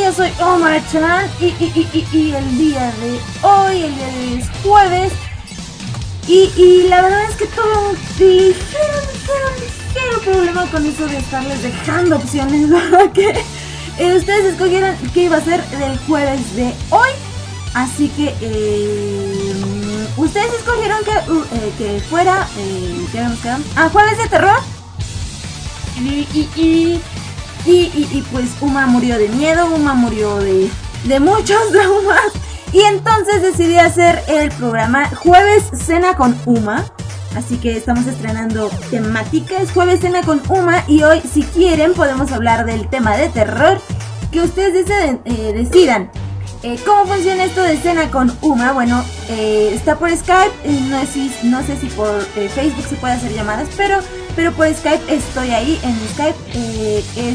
yo soy Oma-chan y el día de hoy es jueves y la verdad es que tuve un ligero problema con eso de estarles dejando opciones, ¿verdad? Que ustedes escogieron que iba a ser del jueves de hoy, así que ustedes escogieron que fuera, ¿qué habíamos quedado? Jueves de terror y pues Uma murió de miedo, Uma murió de muchos traumas. Y entonces decidí hacer el programa Jueves Cena con Uma. Así que estamos estrenando temáticas, Jueves Cena con Uma. Y hoy, si quieren, podemos hablar del tema de terror que ustedes decidan. ¿Cómo funciona esto de Cena con Uma? Bueno, está por Skype, no sé si por Facebook se puede hacer llamadas, pero por Skype estoy ahí en Skype, es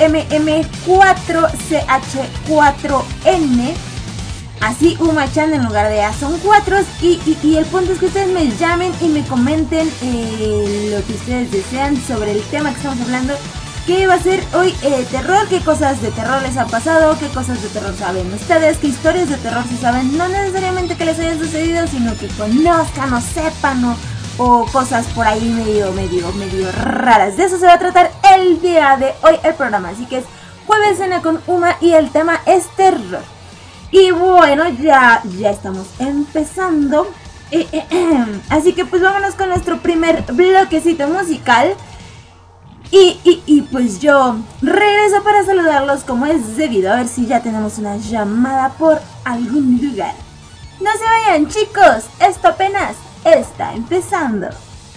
UMM4CH4N, así Uma-chan en lugar de A son 4 y el punto es que ustedes me llamen y me comenten lo que ustedes desean sobre el tema que estamos hablando. ¿Qué va a ser hoy terror? ¿Qué cosas de terror les ha pasado? ¿Qué cosas de terror saben ustedes? ¿Qué historias de terror se saben? No necesariamente que les hayan sucedido, sino que conozcan o sepan o cosas por ahí medio raras. De eso se va a tratar el día de hoy el programa. Así que es Jueves Cena con Uma y el tema es terror. Y bueno, ya estamos empezando. Así que pues vámonos con nuestro primer bloquecito musical. Y pues yo regreso para saludarlos como es debido. A ver si ya tenemos una llamada por algún lugar. No se vayan, chicos, esto apenas está empezando.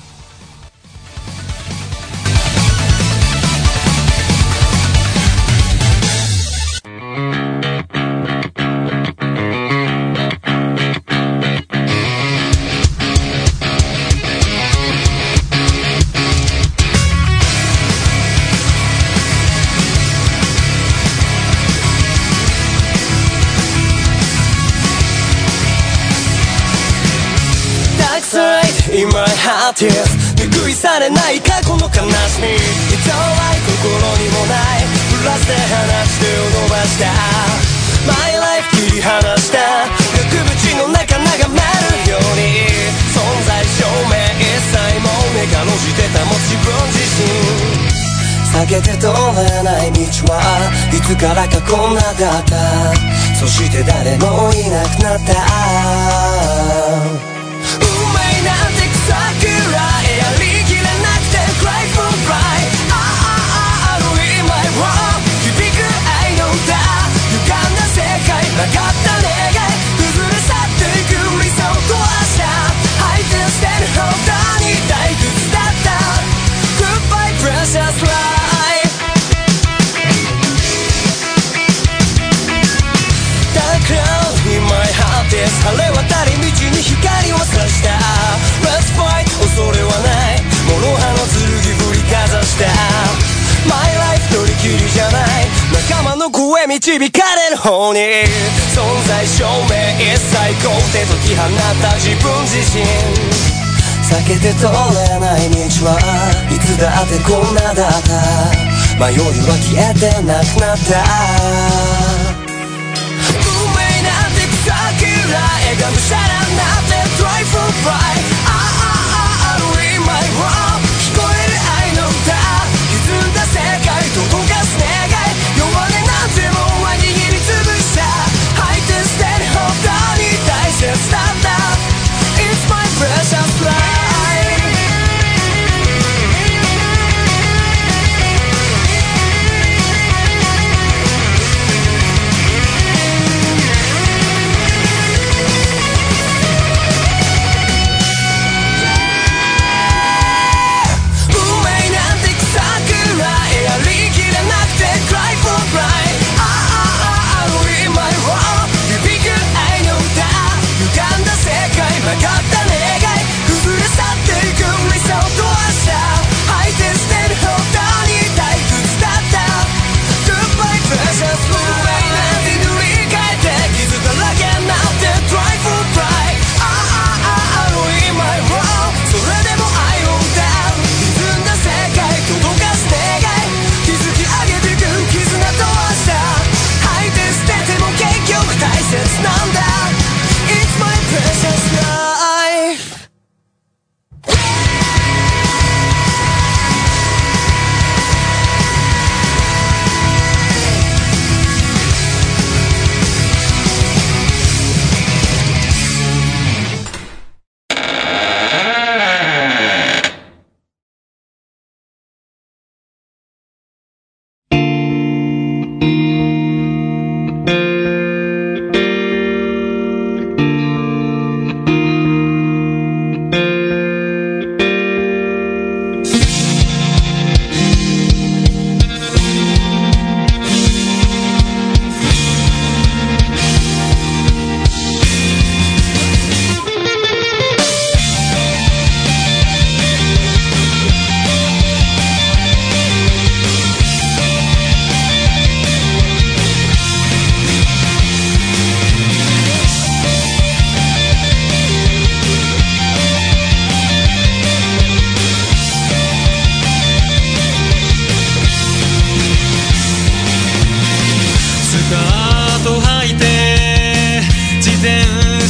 In my heart is 拭い去れない過去の悲しみいつは心にもないプラスで話してを伸ばした My life 切り離した額縁の中眺めるように存在証明一切も目がのじて保つ自分自身避けて通れない道はいつからかこんなだったそして誰もいなくなったなんて草くらいやりきれなくて Cry for cry in my world 響く愛の歌歪んだ世界曲がった願い崩れ去っていく理想と明日吐いて捨てるほどに退屈だった Goodbye precious life Dark cloud in my heart is 晴れ渡り道に光を差した Let's fight 恐れはない諸刃の剣振りかざした My life 取り切りじゃない仲間の声導かれる方に存在証明一切肯定解き放った自分自身避けて通れない道はいつだってこんなだった迷いは消えてなくなった運命なんて草くらいがむしゃらになって Try for pride in my world 聞こえる愛の歌歪んだ世界届かす願い弱音なんてもんは握りつぶした吐いて捨てるほどに大切だった It's my precious life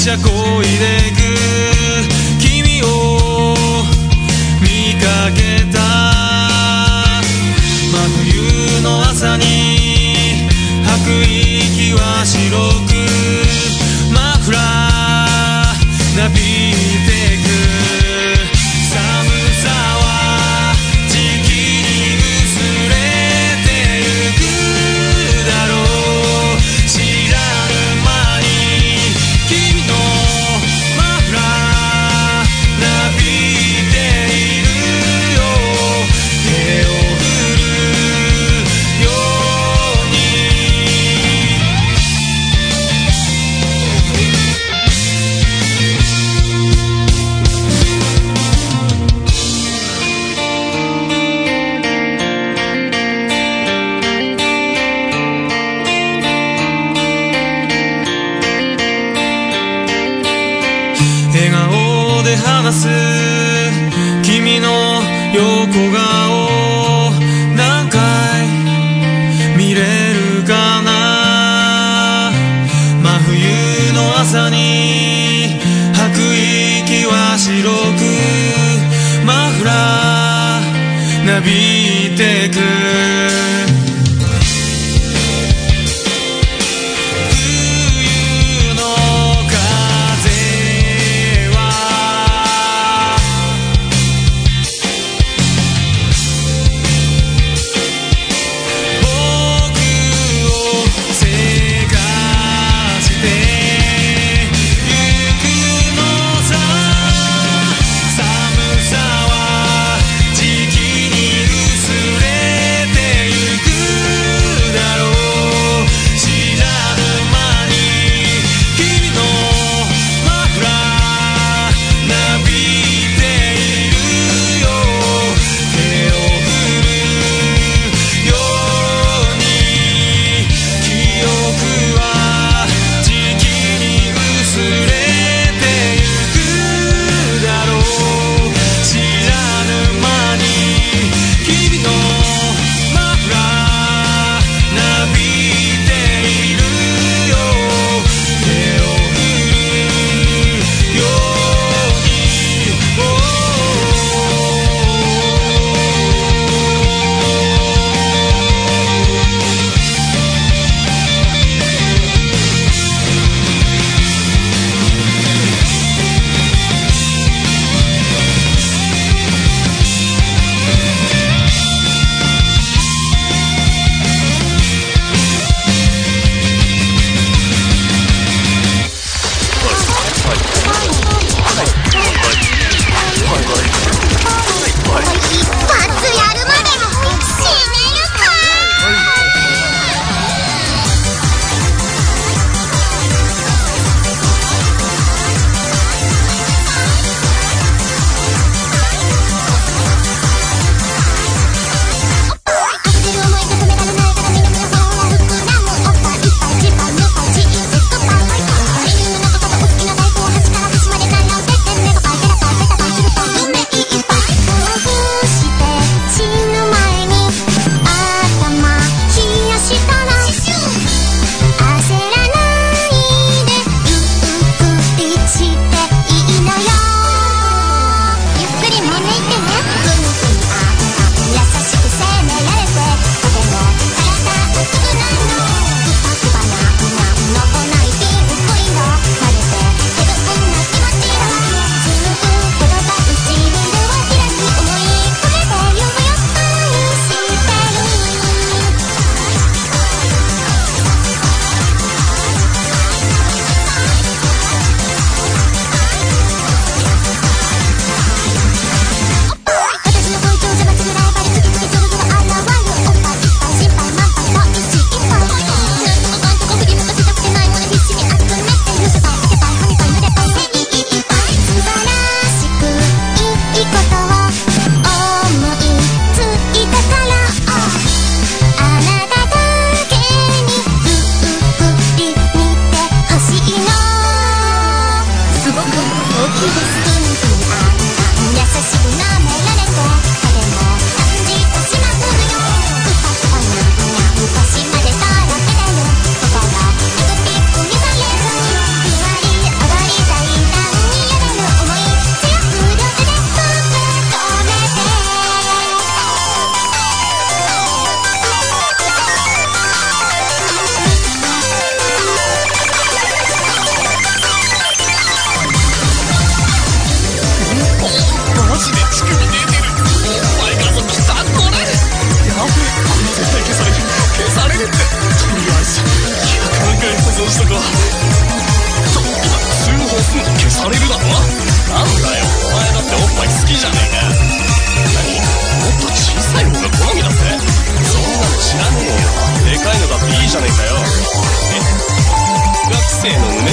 車こいでく君を見かけた。真冬の朝に吐く息は白くマフラーなびいてく。寒さは時期に薄れてゆくだろう。知らぬ間に君のマフラーなびいているよ。手を振るように。笑顔で話す君の横顔何回見れるかな。真冬の朝に吐く息は白くマフラーなびいてく。冬の風は僕をせかしてゆくのさ。寒さは時期に薄れてゆ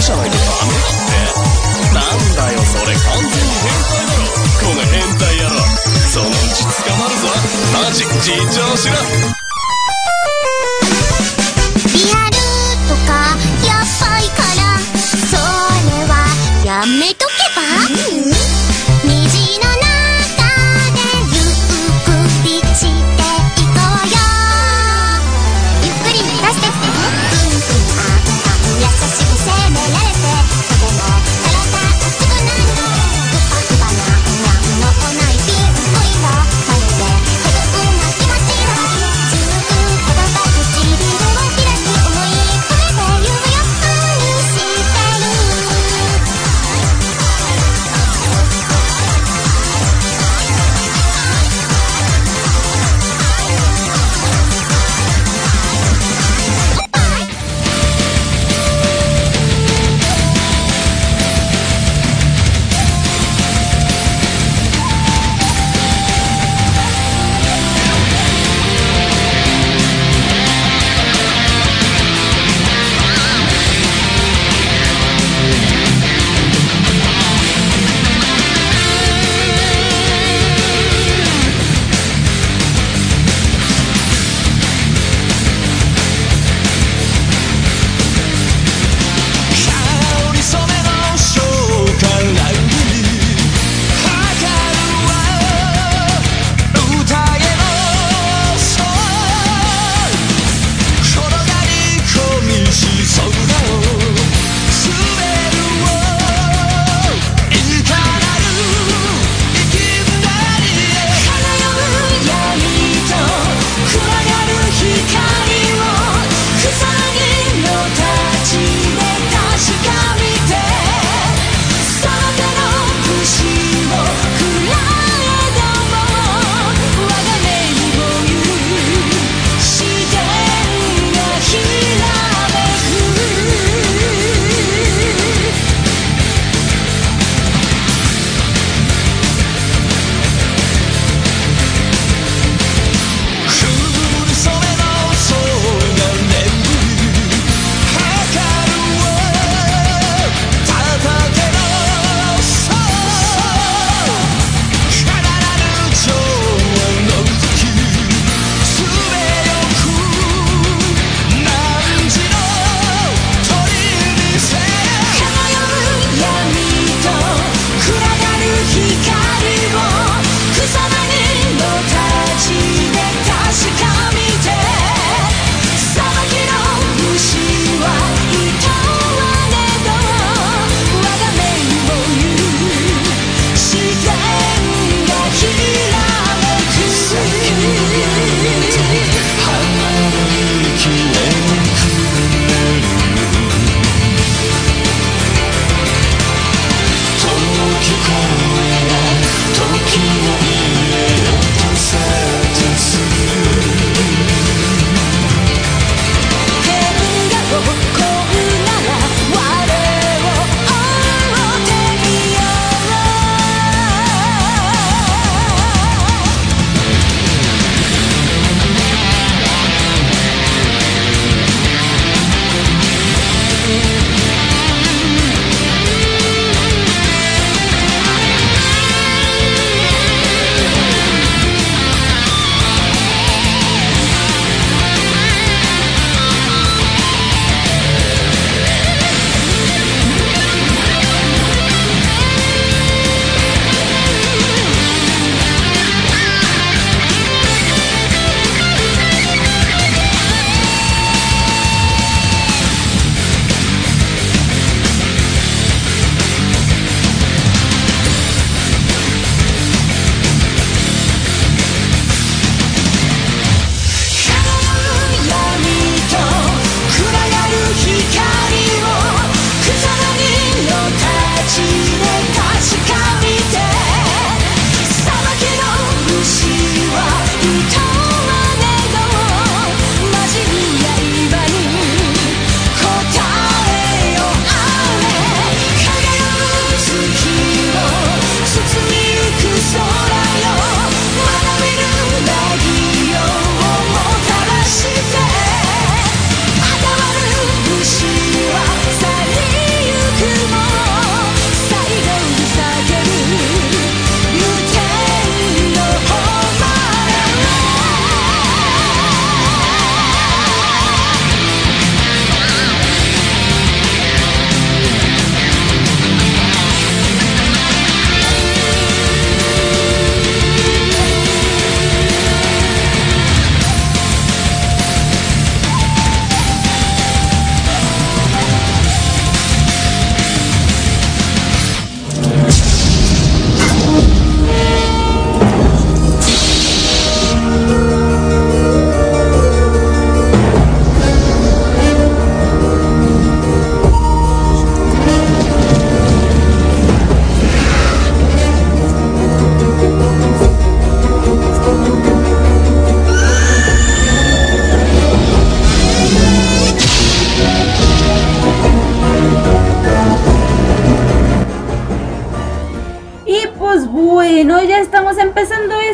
じゃないとダメだって。なんだよそれ完全に変態だろこの変態野郎。そのうち捕まるぞ。マジ尋常しろ。 リアルとかやばいからそれはやめとけば。虹の中でゆっくりしていこうよ。ゆっくり出してってね。優しく責められてとても体熱くなる。ふわふわなんのないピンク色まるでヘブンな気持ちよ。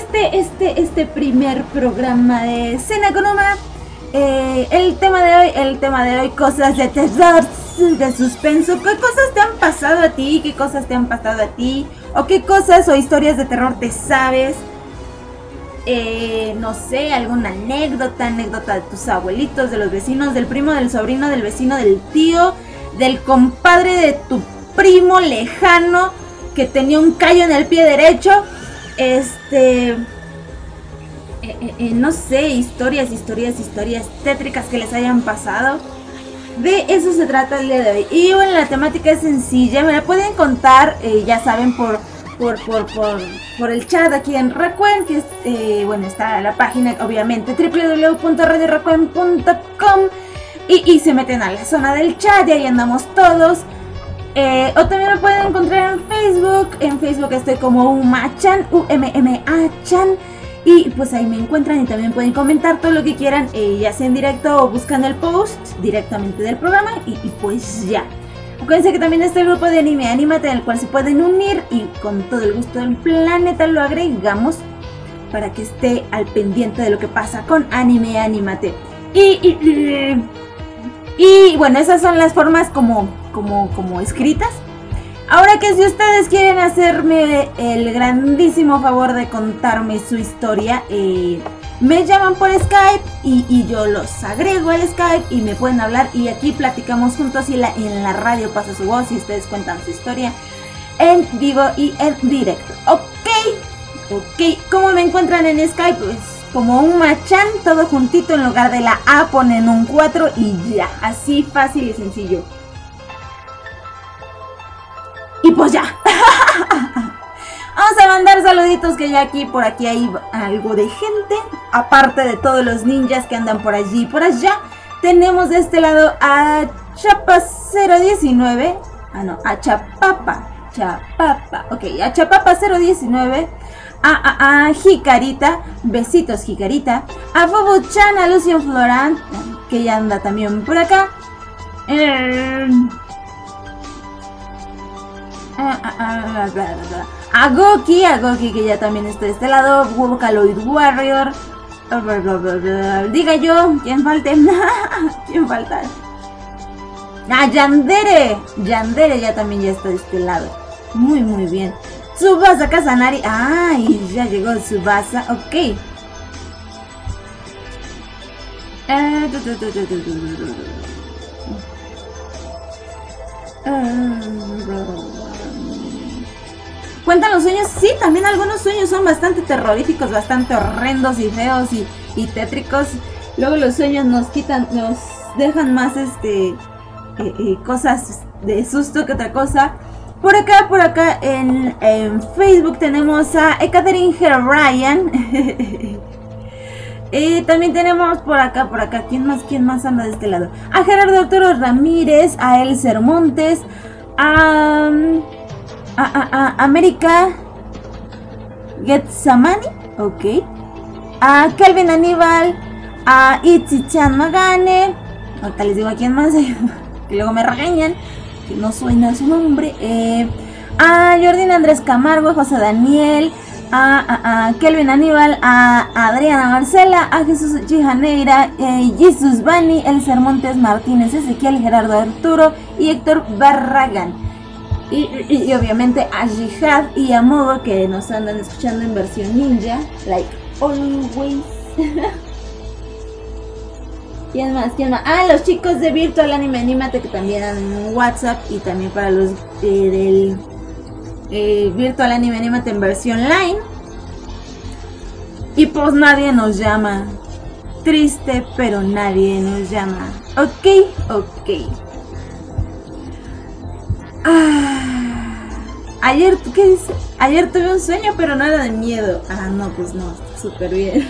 este primer programa de Cena con Uma. El tema de hoy, cosas de terror, de suspenso. ¿Qué cosas te han pasado a ti? ¿Qué cosas te han pasado a ti? ¿O qué cosas o historias de terror te sabes? No sé, alguna anécdota de tus abuelitos, de los vecinos, del primo, del sobrino, del vecino, del tío, del compadre de tu primo lejano que tenía un callo en el pie derecho. No sé, historias tétricas que les hayan pasado. De eso se trata el día de hoy. Y bueno, la temática es sencilla, me la pueden contar, ya saben, por el chat aquí en Racuen, que es, bueno, está la página, obviamente, www.radioracuen.com, y se meten a la zona del chat y ahí andamos todos. O también me pueden encontrar en Facebook. En Facebook estoy como Umachan, UMMA-chan. Y pues ahí me encuentran y también pueden comentar todo lo que quieran, ya sea en directo o buscando el post directamente del programa. Y pues ya. Acuérdense que también está el grupo de Anime Anímate, en el cual se pueden unir y con todo el gusto del planeta lo agregamos para que esté al pendiente de lo que pasa con Anime Anímate. Y bueno, esas son las formas como escritas. Ahora que si ustedes quieren hacerme el grandísimo favor de contarme su historia, me llaman por Skype y yo los agrego al Skype y me pueden hablar y aquí platicamos juntos y en la radio pasa su voz y ustedes cuentan su historia en vivo y en directo. Ok, ¿cómo me encuentran en Skype? Pues como Umachan, todo juntito, en lugar de la A ponen un 4 y ya, así fácil y sencillo. Y pues ya. Vamos a mandar saluditos, que ya por aquí hay algo de gente. Aparte de todos los ninjas que andan por allí y por allá. Tenemos de este lado a Chapa 019. A Chapapa. Ok, a Chapapa 019. A Jicarita. Besitos, Jicarita. A Bobo-chan, a Lucian Florant, que ya anda también por acá. A Goki, que ya también está de este lado. Vocaloid Warrior. Diga yo, ¿quién falta? ¿Quién falta? Yandere ya también ya está de este lado. Muy bien. Tsubasa Kazanari. Y ya llegó Tsubasa. Ok. ¿Cuentan los sueños? Sí, también algunos sueños son bastante terroríficos, bastante horrendos y feos y tétricos. Luego los sueños nos dejan más cosas de susto que otra cosa. Por acá en Facebook tenemos a Ekaterine Ryan. También tenemos por acá, ¿quién más anda de este lado? A Gerardo Arturo Ramírez, a Elser Montes, a América Getsamani, ok, a Kelvin Aníbal, a Itzi-chan Magane, ahorita les digo a quién más, que luego me regañan, que no suena su nombre, a Jordín Andrés Camargo, a José Daniel, a Kelvin Aníbal, a Adriana Marcela, a Jesús Chijaneira, Jesus Bani, Elser Montes Martínez, Ezequiel, Gerardo Arturo y Héctor Barragán. Y obviamente a Jihad y a Modo, que nos andan escuchando en versión ninja, like always. ¿Quién más? Los chicos de Virtual Anime Anímate, que también andan en WhatsApp, y también para los del Virtual Anime Anímate en versión line. Y pues nadie nos llama. Triste, pero nadie nos llama. Ok. Ayer, ¿qué dice? Ayer tuve un sueño, pero no era de miedo. No, pues no, súper bien.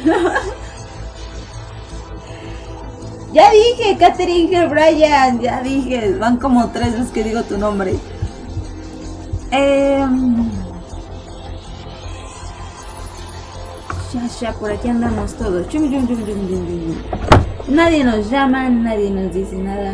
Ya dije, Katherine Bryan, ya dije, van como 3 veces que digo tu nombre. Ya, por aquí andamos todos. Nadie nos llama, nadie nos dice nada.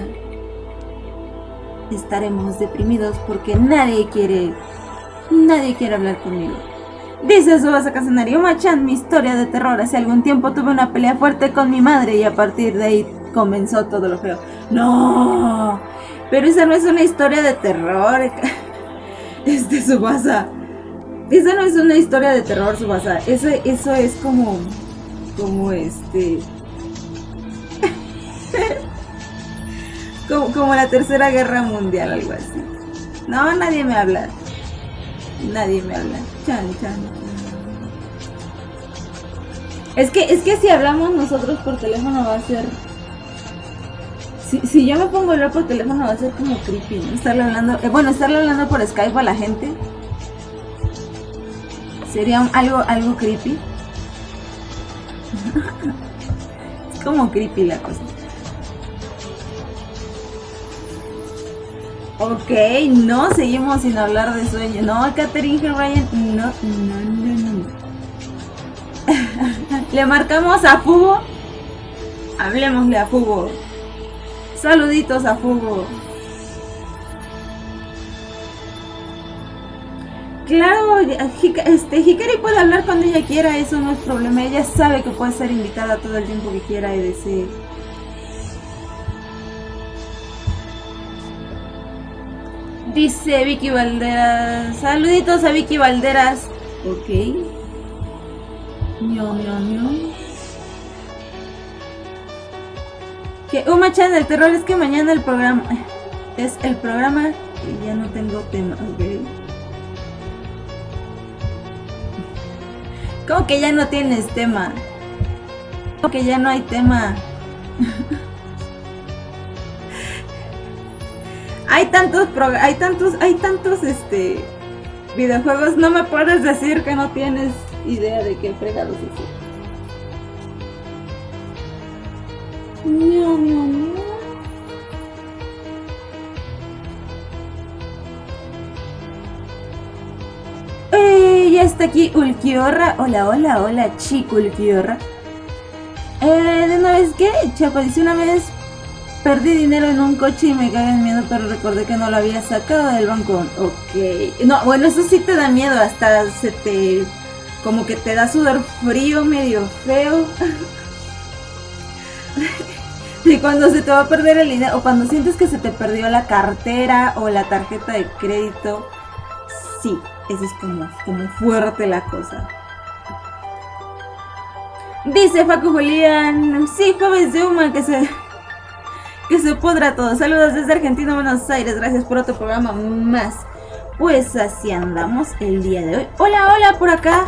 Estaremos deprimidos porque nadie quiere hablar conmigo. Dice Tsubasa Kazunari, Uma-chan, mi historia de terror. Hace algún tiempo tuve una pelea fuerte con mi madre y a partir de ahí comenzó todo lo feo. No, pero esa no es una historia de terror. Tsubasa, esa no es una historia de terror, Tsubasa. Eso es como como la Tercera Guerra Mundial, algo así. No, nadie me habla. Nadie me habla. Chan, chan. Es que si hablamos nosotros por teléfono va a ser... Si yo me pongo a hablar por teléfono va a ser como creepy, ¿no? Estarle hablando por Skype a la gente. Sería algo creepy. Es como creepy la cosa. Ok, no, seguimos sin hablar de sueño. No, Catherine Ryan, no. Le marcamos a Fugo. Hablemosle a Fugo. Saluditos a Fugo. Claro, Hikari puede hablar cuando ella quiera, eso no es problema. Ella sabe que puede ser invitada todo el tiempo que quiera y desee. Dice Vicky Valderas. Saluditos a Vicky Valderas. Ok. Que Uma-chan, el terror es que mañana el programa es el programa y ya no tengo tema. Ok. ¿Cómo que ya no tienes tema? ¿Cómo que ya no hay tema? Hay tantos videojuegos, no me puedes decir que no tienes idea de qué fregados es eso. Ya está aquí Ulquiorra. Hola, chico Ulquiorra. De una vez que, Chapo, dice una vez perdí dinero en un coche y me cagué en miedo, pero recordé que no lo había sacado del banco. Ok. No, bueno, eso sí te da miedo, hasta como que te da sudor frío, medio feo. Y cuando se te va a perder el dinero, o cuando sientes que se te perdió la cartera o la tarjeta de crédito, sí, eso es como fuerte la cosa. Dice Facu Julián, sí, jueves de Uma, que se podrá todo. Saludos desde Argentina, Buenos Aires, gracias por otro programa más. Pues así andamos el día de hoy. Hola, por acá.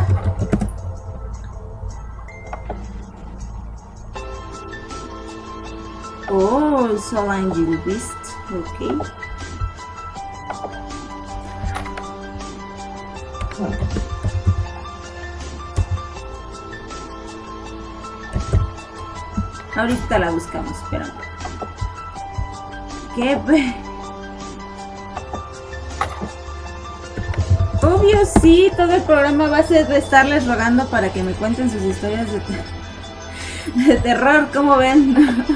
Oh, Soul Angel Beast, ok. Ahorita la buscamos, espera. ¿Qué? Obvio, sí, todo el programa va a ser de estarles rogando para que me cuenten sus historias de terror, ¿cómo ven?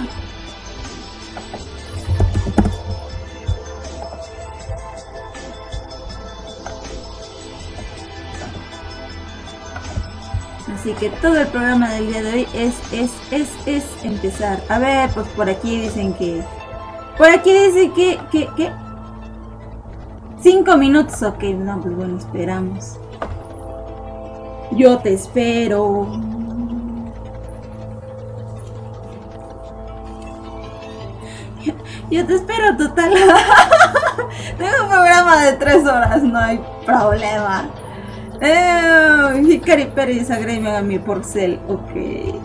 Así que todo el programa del día de hoy es empezar. A ver, pues por aquí dicen que... Por aquí dice que 5 minutos, ok, no, pues bueno, esperamos. Yo te espero. Yo te espero, total. Tengo un programa de 3 horas, no hay problema. Hikari Pérez agrega a mi porcel, ok.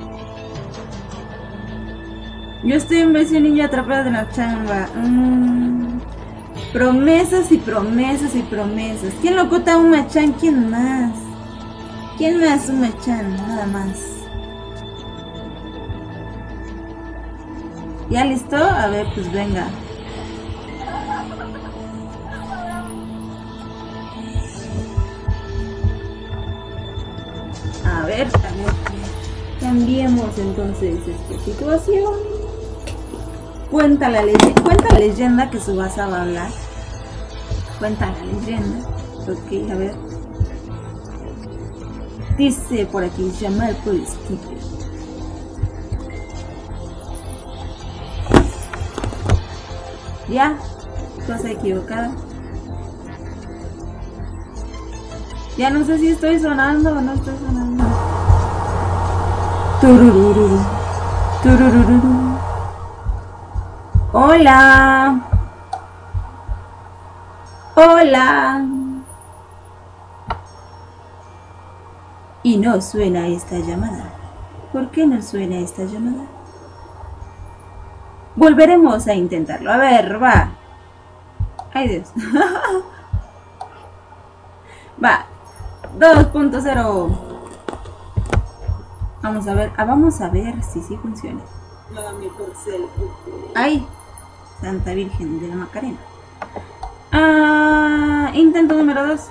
Yo estoy en versión niña atrapada de la chamba. Promesas y promesas y promesas. ¿Quién locuta a Uma-chan? ¿Quién más? ¿Quién más? Uma-chan, nada más. ¿Ya listo? A ver, pues venga. A ver. Cambiemos entonces esta situación. Cuenta la leyenda que Tsubasa va a hablar. Cuenta la leyenda. Ok, a ver. Dice por aquí, llamar por sticker. Ya, cosa equivocada. Ya no sé si estoy sonando o no estoy sonando. Tururururu, tururururu. Hola. Hola. Y no suena esta llamada. ¿Por qué no suena esta llamada? Volveremos a intentarlo. A ver, va. Ay, Dios. Va. 2.0. Vamos a ver si sí funciona. Ay, Santa Virgen de la Macarena. Intento número 2.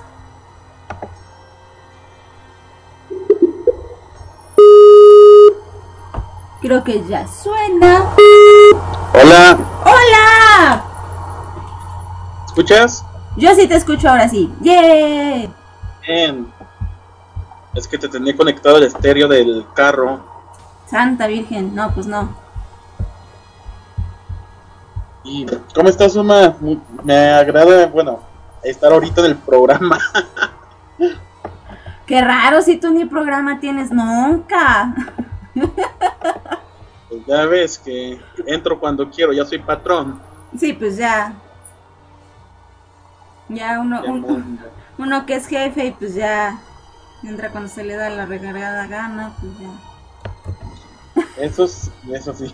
Creo que ya suena. Hola, ¡Hola! ¿escuchas? Yo sí te escucho ahora sí. ¡Yeah! Bien. Es que te tenía conectado el estéreo del carro. Santa Virgen, no, pues no. ¿Y cómo estás, Uma? Me agrada, bueno, estar ahorita en el programa. Qué raro si tú ni programa tienes nunca. Pues ya ves que entro cuando quiero, ya soy patrón. Sí, pues ya. Ya uno que es jefe y pues ya entra cuando se le da la recargada gana, pues ya. Eso sí.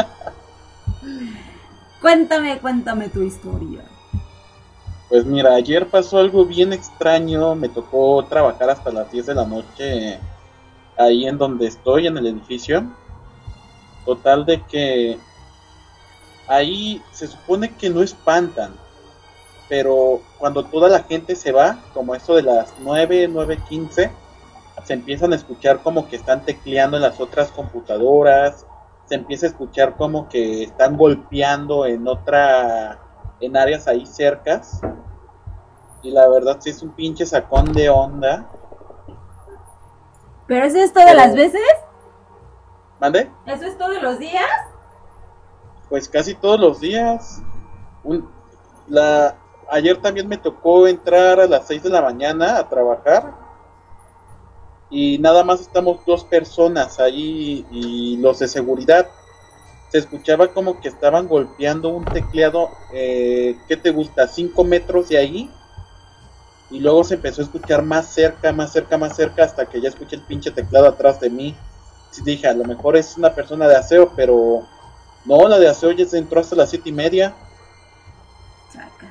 Cuéntame tu historia. Pues mira, ayer pasó algo bien extraño. Me tocó trabajar hasta las 10 de la noche ahí en donde estoy, en el edificio. Total de que ahí se supone que no espantan, pero cuando toda la gente se va, como eso de las 9:15, se empiezan a escuchar como que están tecleando en las otras computadoras, se empieza a escuchar como que están golpeando en áreas ahí cercas, y la verdad sí es un pinche sacón de onda. ¿Pero eso es todas las veces? ¿Mande? ¿Eso es todos los días? Pues casi todos los días. Ayer también me tocó entrar a las 6 de la mañana a trabajar y nada más estamos 2 personas ahí y los de seguridad. Se escuchaba como que estaban golpeando un tecleado, ¿qué te gusta? 5 metros de ahí, y luego se empezó a escuchar más cerca, hasta que ya escuché el pinche teclado atrás de mí. Sí dije, a lo mejor es una persona de aseo, pero no, la de aseo ya se entró hasta las 7:30. Sacas.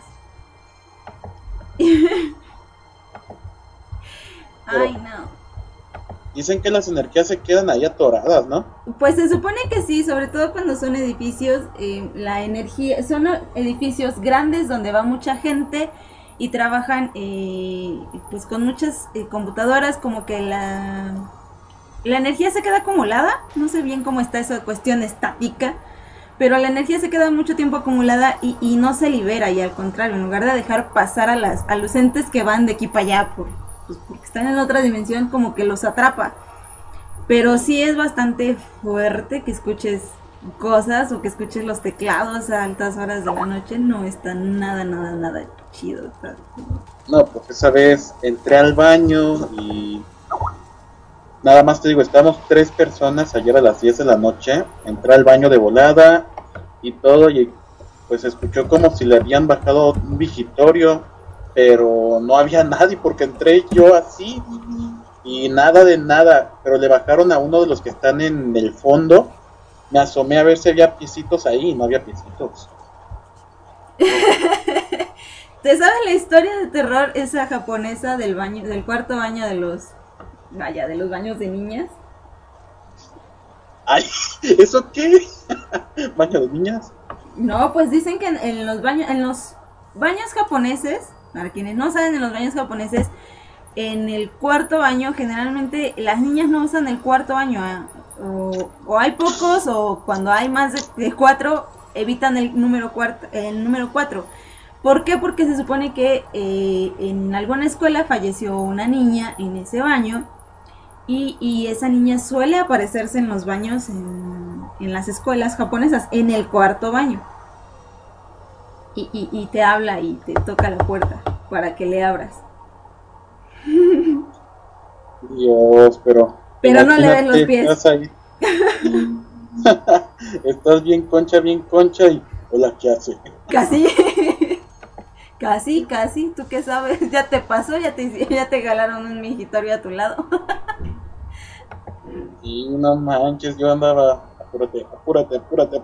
Ay, no. Dicen que las energías se quedan ahí atoradas, ¿no? Pues se supone que sí, sobre todo cuando son edificios, la energía, son edificios grandes donde va mucha gente y trabajan pues con muchas computadoras, como que la energía se queda acumulada, no sé bien cómo está esa cuestión estática, pero la energía se queda mucho tiempo acumulada y no se libera, y al contrario, en lugar de dejar pasar a los entes que van de aquí para allá, pues porque están en otra dimensión, como que los atrapa. Pero sí es bastante fuerte que escuches cosas o que escuches los teclados a altas horas de la noche. No está nada chido. No, pues esa vez entré al baño y nada más te digo, estábamos 3 personas ayer a las 10 de la noche. Entré al baño de volada y todo, y pues escuchó como si le habían bajado un vigitorio, pero no había nadie porque entré yo así y nada de nada, pero le bajaron a uno de los que están en el fondo. Me asomé a ver si había piecitos ahí y no había piecitos. ¿Te sabes la historia de terror esa japonesa del cuarto baño de los baños de niñas? Ay, ¿eso qué? ¿Baño de niñas? No, pues dicen que en los baños japoneses, para quienes no saben, en los baños japoneses, en el cuarto baño generalmente las niñas no usan el cuarto baño, o hay pocos, o cuando hay más de 4 evitan el número 4. ¿Por qué? Porque se supone que en alguna escuela falleció una niña en ese baño Y esa niña suele aparecerse en los baños en las escuelas japonesas, en el cuarto baño. Y te habla y te toca la puerta para que le abras. Dios, pero no le ves los pies. Estás ahí. Estás bien concha y hola, ¿qué hace? Casi. Casi. ¿Tú qué sabes? Ya te pasó, ya te galaron un mingitorio a tu lado. Sí, no manches, yo andaba, apúrate.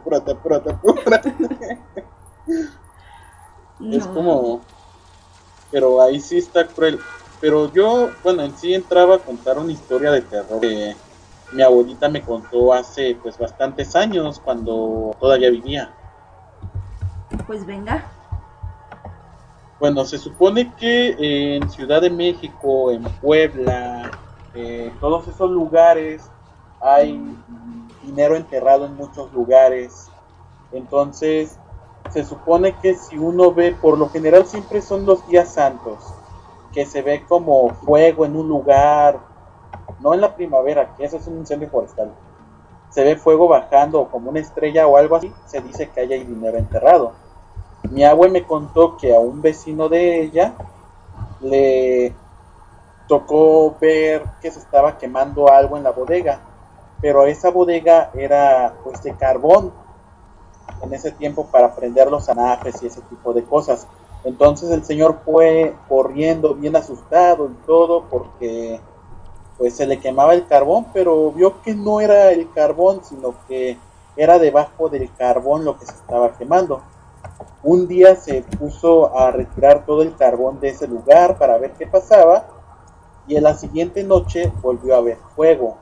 No. Es como, pero ahí sí está cruel. Pero yo, bueno, en sí entraba a contar una historia de terror que mi abuelita me contó hace pues bastantes años cuando todavía vivía. Pues venga. Bueno, se supone que en Ciudad de México, en Puebla, todos esos lugares hay dinero enterrado en muchos lugares. Entonces, se supone que si uno ve, por lo general siempre son los días santos, que se ve como fuego en un lugar, no en la primavera, que eso es un incendio forestal. Se ve fuego bajando como una estrella o algo así, se dice que ahí hay dinero enterrado. Mi abue me contó que a un vecino de ella le tocó ver que se estaba quemando algo en la bodega, pero esa bodega era pues de carbón en ese tiempo para prender los anafres y ese tipo de cosas. Entonces el señor fue corriendo bien asustado y todo porque pues se le quemaba el carbón, pero vio que no era el carbón, sino que era debajo del carbón lo que se estaba quemando. Un día se puso a retirar todo el carbón de ese lugar para ver qué pasaba y en la siguiente noche volvió a ver fuego,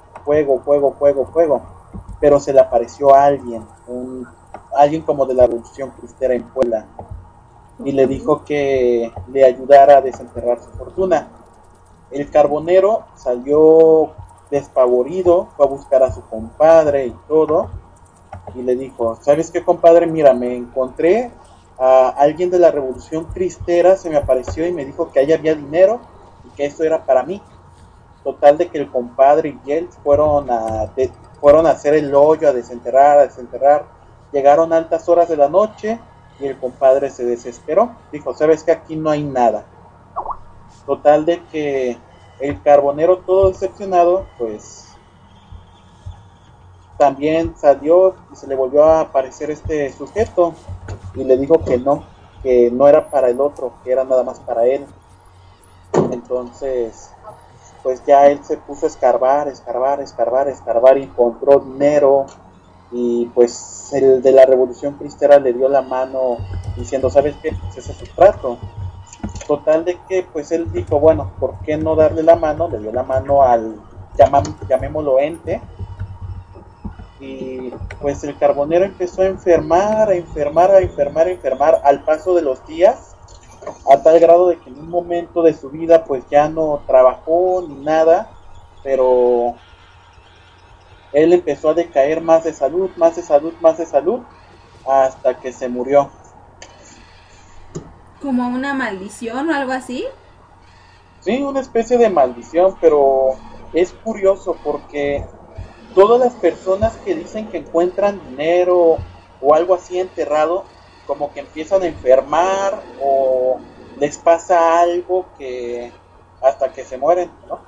pero se le apareció a alguien, alguien como de la Revolución Cristera en Puebla, y le dijo que le ayudara a desenterrar su fortuna. El carbonero salió despavorido, fue a buscar a su compadre y todo, y le dijo, ¿sabes qué, compadre? Mira, me encontré a alguien de la Revolución Cristera, se me apareció y me dijo que ahí había dinero y que eso era para mí. Total de que el compadre y él fueron a hacer el hoyo, a desenterrar. Llegaron a altas horas de la noche y el compadre se desesperó. Dijo, ¿sabes qué? Aquí no hay nada. Total de que el carbonero, todo decepcionado, pues también salió y se le volvió a aparecer este sujeto y le dijo que no era para el otro, que era nada más para él. Entonces, pues ya él se puso a escarbar y encontró dinero y pues el de la Revolución Cristera le dio la mano diciendo, ¿sabes qué? Pues ese es su trato. Total de que pues él dijo, bueno, ¿por qué no darle la mano? Le dio la mano al, llamémoslo ente, y pues el carbonero empezó a enfermar al paso de los días, a tal grado de que en un momento de su vida pues ya no trabajó ni nada, pero él empezó a decaer más de salud, hasta que se murió. ¿Como una maldición o algo así? Sí, una especie de maldición, pero es curioso porque todas las personas que dicen que encuentran dinero o algo así enterrado, como que empiezan a enfermar o les pasa algo que hasta que se mueren, ¿no?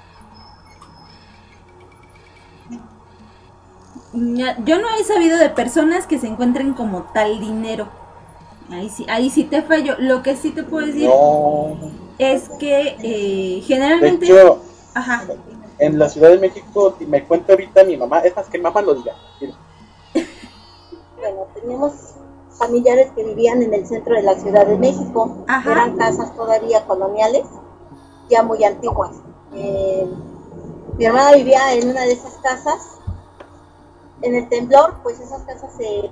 Yo no he sabido de personas que se encuentren como tal dinero. Ahí sí te fallo. Lo que sí te puedo decir No. es que De generalmente... hecho, Ajá. en la Ciudad de México, me cuenta ahorita mi mamá, es más que mi mamá lo diga. Bueno, tenemos familiares que vivían en el centro de la Ciudad de México. Ajá. Eran casas todavía coloniales, ya muy antiguas. Mi hermana vivía en una de esas casas. En el temblor, pues esas casas se...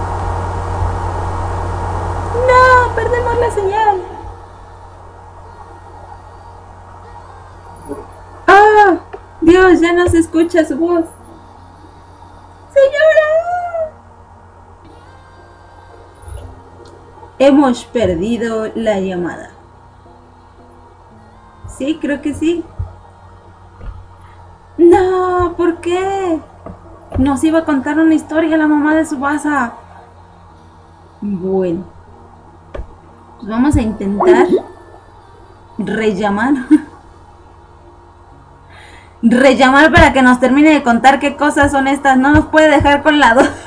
No, perdemos la señal. Ah, Dios, ya no se escucha su voz. Señora. Hemos perdido la llamada. Sí, creo que sí. No, ¿por qué? Nos iba a contar una historia la mamá de Subasa. Bueno, pues vamos a intentar rellamar. Rellamar para que nos termine de contar qué cosas son estas. No nos puede dejar con la duda.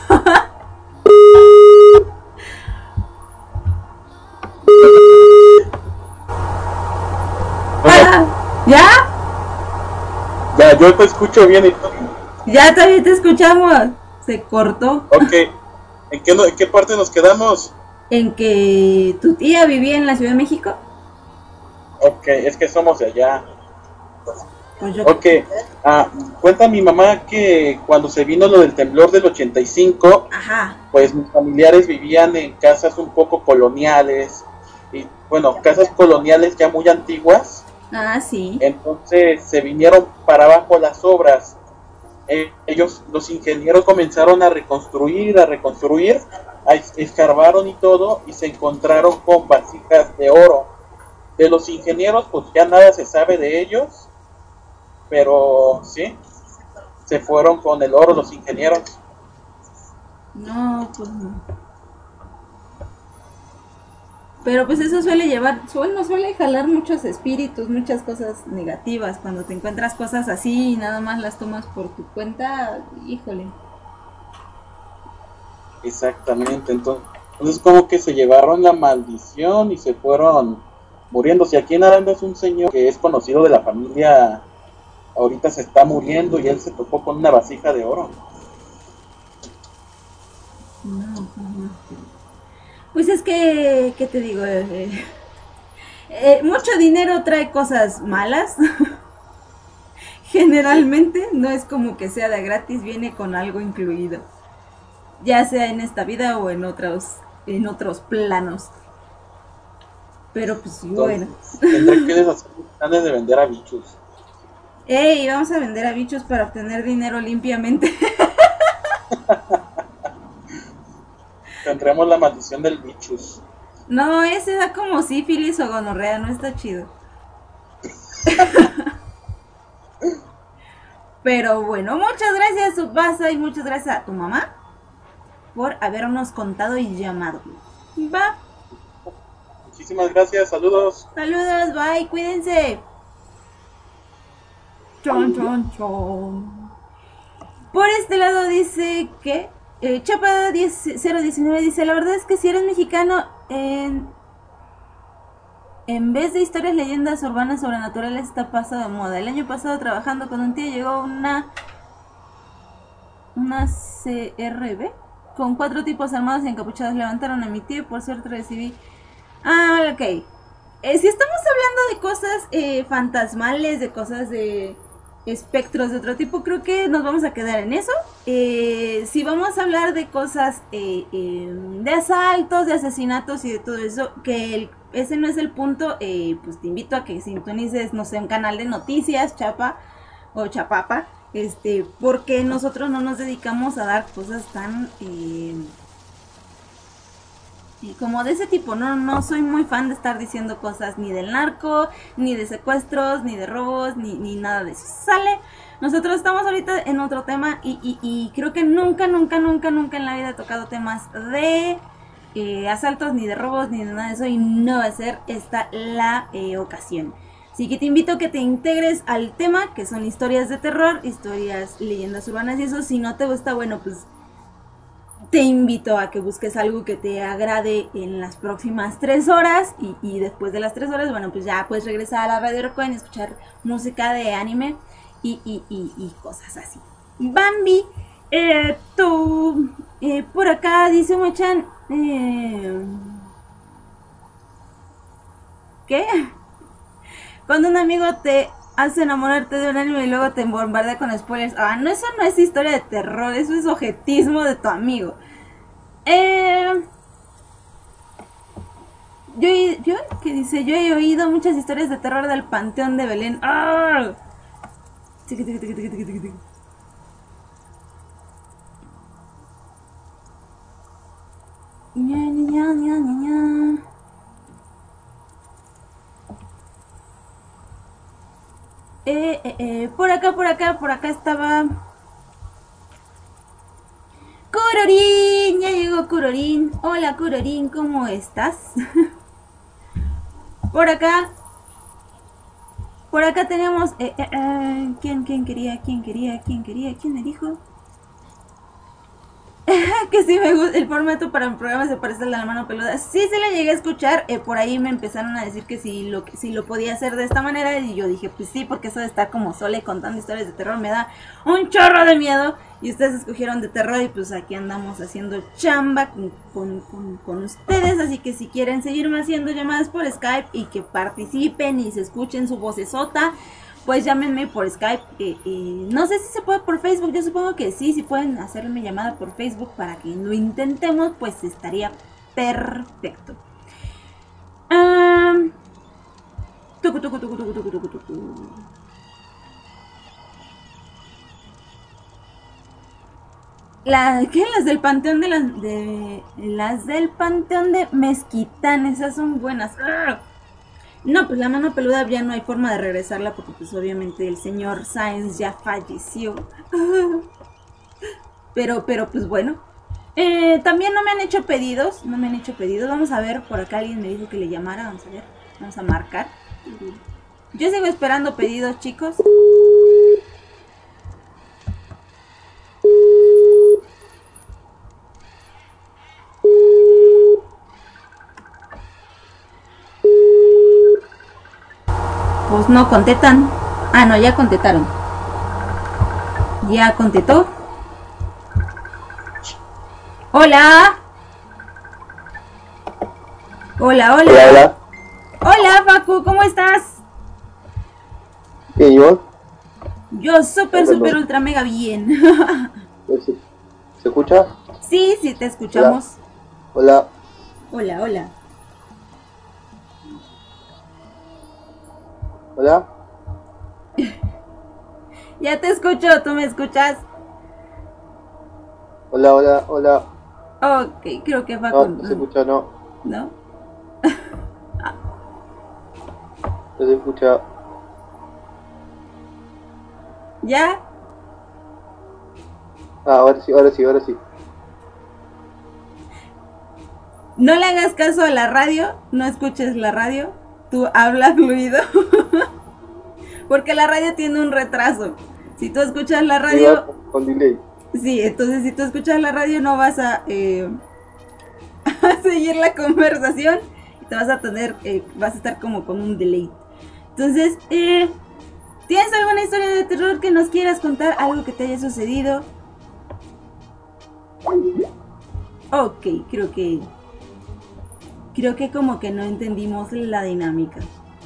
¿Ya? Ya, yo te escucho bien y tú. Ya también te escuchamos. Se cortó. Ok. ¿En qué parte nos quedamos? En que tu tía vivía en la Ciudad de México. Ok, es que somos de allá. Pues yo. Ok. Cuenta mi mamá que cuando se vino lo del temblor del 85, Ajá. pues mis familiares vivían en casas un poco coloniales. Y bueno, casas coloniales ya muy antiguas. Ah, sí. Entonces se vinieron para abajo las obras. Ellos, los ingenieros, comenzaron a reconstruir, escarbaron y todo, y se encontraron con vasijas de oro. De los ingenieros, pues ya nada se sabe de ellos, pero sí, se fueron con el oro los ingenieros. No, pues no. Pero pues eso suele jalar muchos espíritus, muchas cosas negativas. Cuando te encuentras cosas así y nada más las tomas por tu cuenta, híjole. Exactamente, entonces como que se llevaron la maldición y se fueron muriendo. Si aquí en Aranda es un señor que es conocido de la familia, ahorita se está muriendo y él se topó con una vasija de oro. No. Pues es que, ¿qué te digo? Mucho dinero trae cosas malas. Generalmente no es como que sea de gratis, viene con algo incluido. Ya sea en esta vida o en otros planos. Pero pues bueno. Tendré que deshacer mis planes de vender a bichos. Ey, vamos a vender a bichos para obtener dinero limpiamente. Tendremos la maldición del bichos. No, ese da como sífilis o gonorrea, no está chido. Pero bueno, muchas gracias Subasa y muchas gracias a tu mamá por habernos contado y llamado. Va. Muchísimas gracias, saludos. Saludos, bye, cuídense. Chon, chon, chon. Por este lado dice que Chapa 019 dice, la verdad es que si eres mexicano, en vez de historias, leyendas urbanas sobrenaturales está pasado de moda. El año pasado trabajando con un tío llegó una CRB con 4 tipos armados y encapuchados. Levantaron a mi tío y por suerte recibí... Ah, ok. Si estamos hablando de cosas fantasmales, de cosas de espectros de otro tipo, creo que nos vamos a quedar en eso. Si vamos a hablar de cosas de asaltos, de asesinatos y de todo eso, que ese no es el punto, pues te invito a que sintonices, no sé, un canal de noticias, Chapa o Chapapa, porque nosotros no nos dedicamos a dar cosas tan... como de ese tipo, no soy muy fan de estar diciendo cosas ni del narco, ni de secuestros, ni de robos, ni nada de eso. ¿Sale? Nosotros estamos ahorita en otro tema y creo que nunca en la vida he tocado temas de asaltos, ni de robos, ni de nada de eso, y no va a ser esta la ocasión. Así que te invito a que te integres al tema, que son historias de terror, historias, leyendas urbanas y eso. Si no te gusta, bueno, pues... te invito a que busques algo que te agrade en las próximas 3 horas y después de las 3 horas, bueno, pues ya puedes regresar a la Radio Rocoen y escuchar música de anime y cosas así. Bambi, por acá dice Umechan, ¿qué? Cuando un amigo te hace enamorarte de un anime y luego te bombardea con spoilers. Ah, no, eso no es historia de terror, eso es objetismo de tu amigo. ¿Qué dice? Yo he oído muchas historias de terror del Panteón de Belén. ¡Ah! Por acá estaba Curorín, ya llegó Curorín. Hola Curorín, ¿cómo estás? Por acá tenemos ¿quién quería? ¿Quién me dijo? Que sí me gusta el formato para un programa, se parece a la mano peluda. Sí, se la llegué a escuchar. Por ahí me empezaron a decir que si lo podía hacer de esta manera. Y yo dije, pues sí, porque eso de estar como sola y contando historias de terror me da un chorro de miedo. Y ustedes escogieron de terror y pues aquí andamos haciendo chamba con ustedes. Así que si quieren seguirme haciendo llamadas por Skype y que participen y se escuchen su vocesota, pues llámenme por Skype. No sé si se puede por Facebook, yo supongo que sí. Si pueden hacerme llamada por Facebook para que lo intentemos, pues estaría perfecto. Las del Panteón las del Panteón de Mezquitán, esas son buenas. No, pues la mano peluda ya no hay forma de regresarla porque pues obviamente el señor Sáenz ya falleció. Pero pues bueno. También no me han hecho pedidos. Vamos a ver, por acá alguien me dijo que le llamara. Vamos a ver, vamos a marcar. Yo sigo esperando pedidos, chicos. Pues no contestan. Ah, no, ya contestaron. Ya contestó. Hola. Hola. Hola, Facu, ¿cómo estás? Bien, ¿y vos? Yo súper ultra mega bien. ¿Se escucha? Sí, te escuchamos. Hola. Hola. Hola. Ya te escucho, ¿tú me escuchas? Hola. Ok, creo que No, no se escucha, no. ¿No? No se escucha. ¿Ya? Ahora sí. No le hagas caso a la radio, no escuches la radio, tú habla fluido. Porque la radio tiene un retraso. Si tú escuchas la radio... Con delay. Sí, entonces si tú escuchas la radio no vas a seguir la conversación. Te vas a tener, vas a estar como con un delay. Entonces, ¿tienes alguna historia de terror que nos quieras contar? ¿Algo que te haya sucedido? Ok, creo que como que no entendimos la dinámica.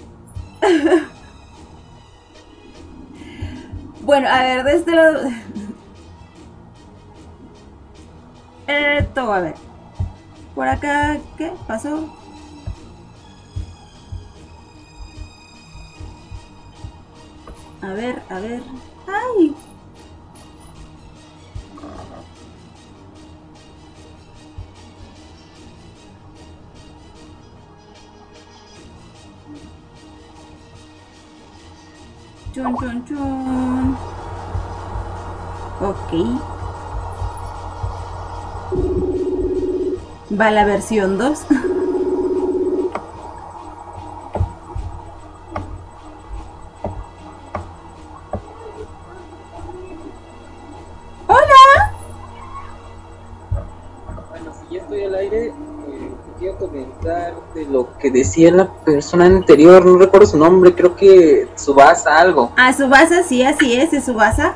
Bueno, a ver, de este lado... a ver. Por acá, ¿qué pasó? A ver. ¡Ay! Chun. Ok. Va la versión 2. ¡Hola! Bueno, si ya estoy al aire, quería comentar de lo que decía la persona anterior, no recuerdo su nombre, creo que Tsubasa algo. Ah, Tsubasa, sí, así es Tsubasa.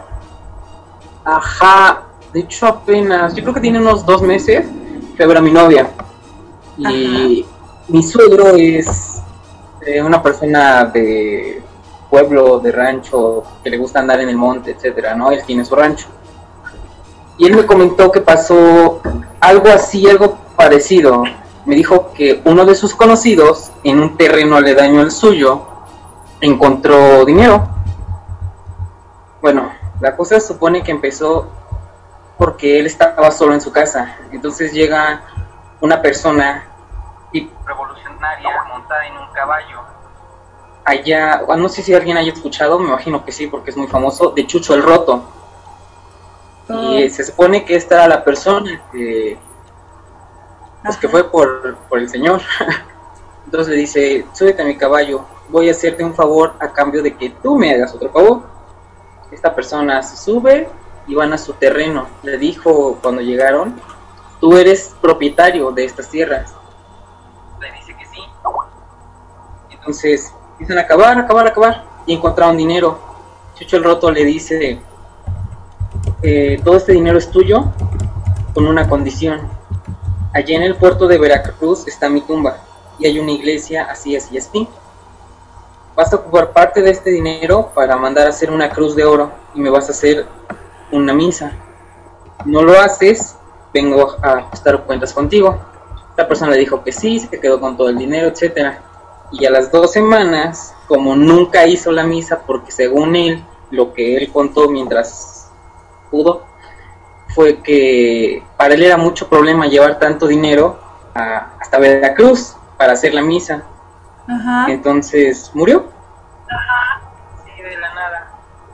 Ajá, de hecho apenas, yo creo que tiene unos 2 meses, fui a ver a mi novia. Y mi suegro es una persona de pueblo, de rancho, que le gusta andar en el monte, etcétera, ¿no? Él tiene su rancho. Y él me comentó que pasó algo así, algo parecido. Me dijo que uno de sus conocidos, en un terreno aledaño al suyo, encontró dinero. Bueno, la cosa se supone que empezó porque él estaba solo en su casa. Entonces llega una persona revolucionaria montada en un caballo allá, no sé si alguien haya escuchado, me imagino que sí, porque es muy famoso, de Chucho el Roto. Y se supone que esta era la persona que, pues, que fue por el señor. Entonces le dice, súbete a mi caballo, voy a hacerte un favor a cambio de que tú me hagas otro favor. Esta persona se sube y van a su terreno. Le dijo cuando llegaron, tú eres propietario de estas tierras. Le dice que sí. Entonces empiezan a cavar y encontraron dinero. Chucho el Roto le dice, todo este dinero es tuyo con una condición. Allí en el puerto de Veracruz está mi tumba y hay una iglesia así. Vas a ocupar parte de este dinero para mandar a hacer una cruz de oro y me vas a hacer una misa. No lo haces, vengo a ajustar cuentas contigo. Esta persona le dijo que sí, se quedó con todo el dinero, etcétera. Y a las 2 semanas, como nunca hizo la misa, porque según él, lo que él contó mientras pudo, fue que para él era mucho problema llevar tanto dinero hasta Veracruz para hacer la misa. Ajá. Entonces murió. Ajá, sí, de la nada.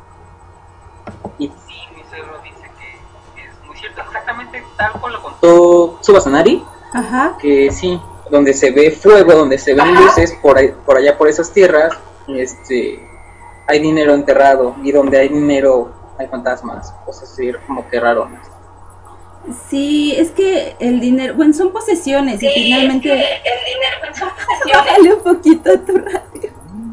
Y sí, mi suegro dice que es muy cierto, exactamente tal cual lo contó Subasanari. Ajá. Que sí, donde se ve fuego, donde se ven luces, por allá por esas tierras, hay dinero enterrado, y donde hay dinero hay fantasmas, cosas así como que raronas. Sí, es que el dinero, bueno, son posesiones, y finalmente... Es que el dinero son posesiones. Bájale un poquito a tu radio.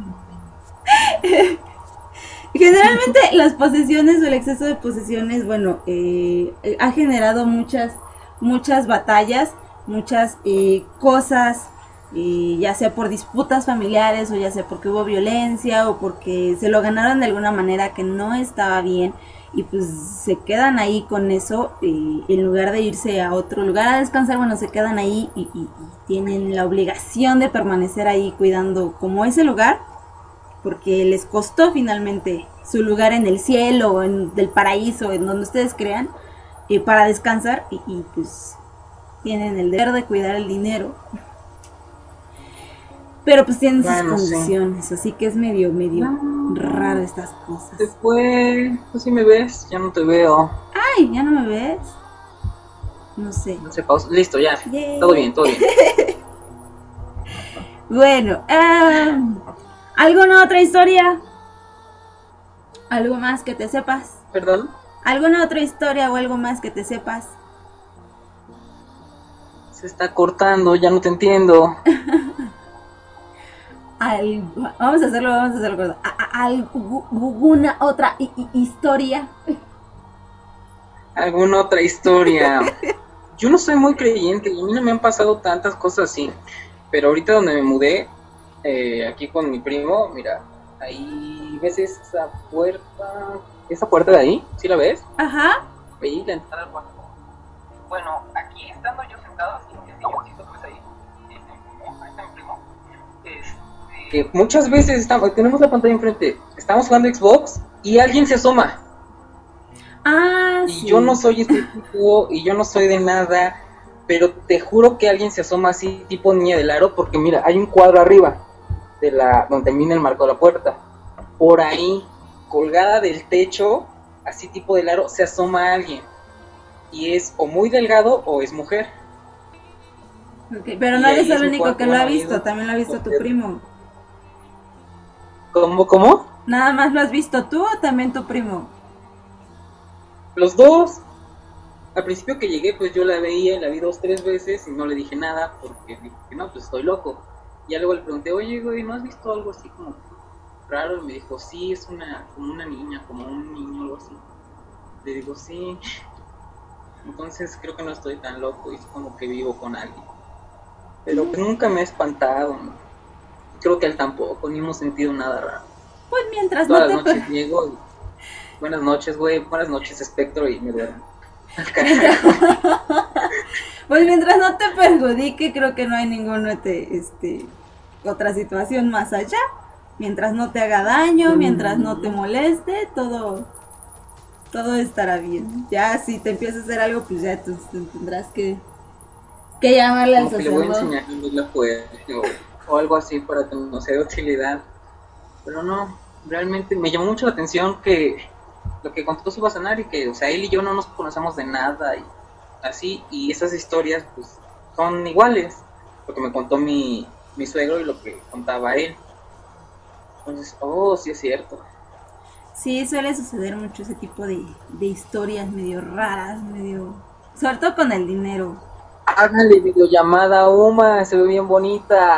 Generalmente las posesiones o el exceso de posesiones, bueno, ha generado muchas batallas, muchas cosas, ya sea por disputas familiares o ya sea porque hubo violencia o porque se lo ganaron de alguna manera que no estaba bien. Y pues se quedan ahí con eso, en lugar de irse a otro lugar a descansar, bueno, se quedan ahí y tienen la obligación de permanecer ahí cuidando como ese lugar, porque les costó finalmente su lugar en el cielo, o en del paraíso, en donde ustedes crean, para descansar, y pues tienen el deber de cuidar el dinero. Pero pues tienen sus condiciones, así que es medio raro estas cosas. Después, ¿tú sí me ves? Ya no te veo. Ay, ¿ya no me ves? No sé. No sé, pausa. Listo, ya. Yeah. Todo bien. Bueno, ¿alguna otra historia? ¿Algo más que te sepas? ¿Perdón? ¿Alguna otra historia o algo más que te sepas? Se está cortando, ya no te entiendo. Vamos a hacerlo corto. ¿Alguna otra historia? ¿Alguna otra historia? Yo no soy muy creyente y a mí no me han pasado tantas cosas así. Pero ahorita donde me mudé, aquí con mi primo, mira, ahí ves esa puerta de ahí, ¿sí la ves? Ajá. Ahí la entrada al cuarto. Bueno, aquí estando yo sentado así en el silloncito, pues ahí está mi primo. Que muchas veces tenemos la pantalla enfrente, estamos jugando Xbox y alguien se asoma. Y sí. yo no soy este tipo y yo no soy de nada, pero te juro que alguien se asoma así tipo Niña del Aro, porque mira, hay un cuadro arriba de donde termina el marco de la puerta. Por ahí, colgada del techo, así tipo del aro, se asoma alguien. Y es o muy delgado o es mujer. Okay, pero no eres el único que lo ha visto, también lo ha visto tu primo. ¿Cómo? ¿Nada más lo has visto tú o también tu primo? Los dos. Al principio que llegué, pues yo la vi 2-3 veces y no le dije nada porque dije que no, pues estoy loco. Y luego le pregunté, oye, güey, ¿no has visto algo así como raro? Y me dijo, sí, es como una niña, como un niño, algo así. Le digo, sí. Entonces creo que no estoy tan loco y es como que vivo con alguien. Pero pues nunca me he espantado, ¿no? Creo que él tampoco, ni hemos sentido nada raro. Pues mientras todas no las te... noches llego y... Buenas noches, güey, buenas noches, espectro, y me duermo. Pues mientras no te perjudique, creo que no hay ninguna otra situación más allá. Mientras no te haga daño, mientras no te moleste, todo estará bien. Ya si te empieza a hacer algo, pues ya tendrás que llamarle al sacerdote. Le voy a sacerdote. enseñar a abrir la puerta o algo así para que no sea de utilidad. Pero no, realmente me llamó mucho la atención que lo que contó su Basanar y que, o sea, él y yo no nos conocemos de nada y así, y esas historias pues son iguales, lo que me contó mi suegro y lo que contaba él. Entonces, oh, sí es cierto. Sí, suele suceder mucho ese tipo de historias medio raras, medio... Sobre todo con el dinero. Hágale videollamada, Uma, se ve bien bonita.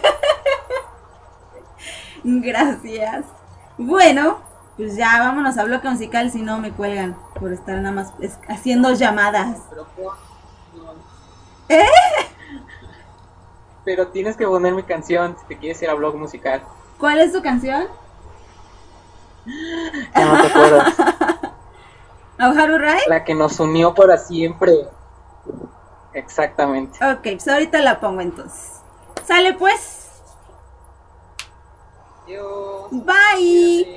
Gracias. Bueno, pues ya vámonos a bloque musical, si no me cuelgan por estar nada más haciendo llamadas. ¿Eh? Pero tienes que poner mi canción si te quieres ir a blog musical. ¿Cuál es tu canción? Ya no te acuerdas. ¿Auharu Rai? La que nos unió para siempre. Exactamente. Ok, pues ahorita la pongo entonces. Sale pues. Adiós. Bye.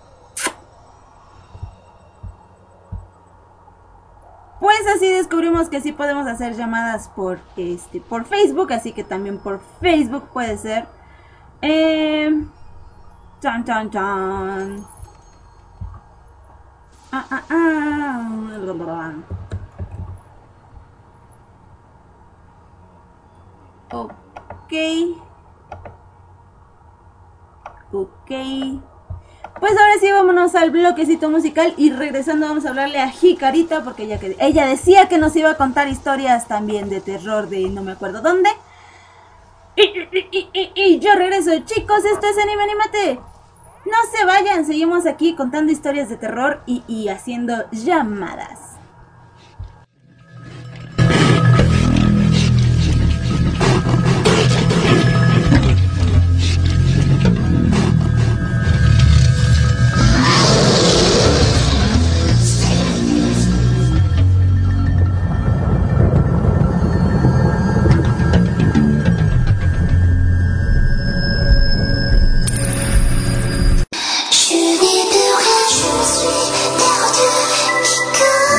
Pues así descubrimos que sí podemos hacer llamadas por Facebook, así que también por Facebook puede ser. Tan tan tan. Ok. Pues ahora sí vámonos al bloquecito musical y regresando vamos a hablarle a Hikarita porque ella decía que nos iba a contar historias también de terror de no me acuerdo dónde. Y yo regreso, chicos, esto es Anime Animate. No se vayan, seguimos aquí contando historias de terror y haciendo llamadas. Je suis perdu, qui